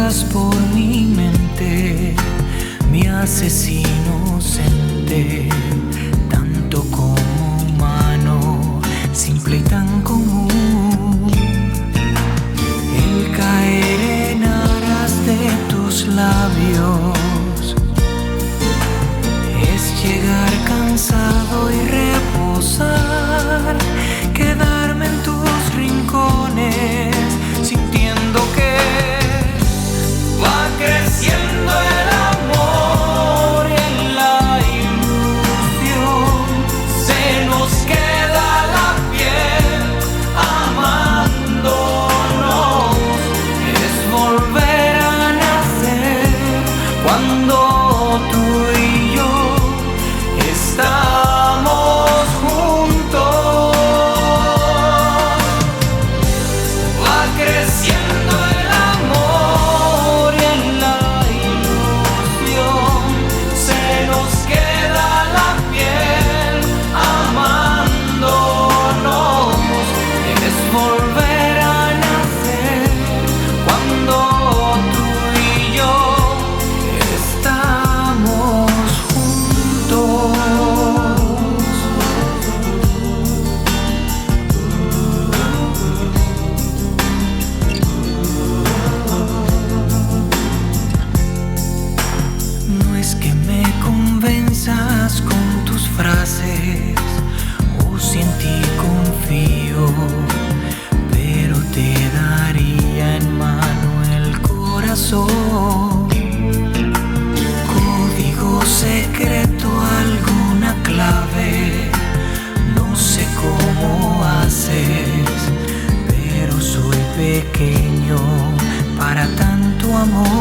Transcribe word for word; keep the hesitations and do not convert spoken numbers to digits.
pasas por mi mente, me haces inocente, tanto como humano, simple y tan común. El caer en aras de tus labios es llegar cansado y reposar, quedarme en tus rincones, sintiendo que va creciendo el amor en la ilusión. Se nos queda la piel amándonos, es volver a nacer cuando tú y yo estamos juntos. Va creciendo el amor y en la ilusión se nos queda la piel amándonos, es volver a nacer cuando tú y yo estamos juntos. No es que me convenzas con tus frases o si en ti confío, pero te daría en mano el corazón. Código secreto, alguna clave, no sé cómo haces, pero soy pequeño para tanto amor.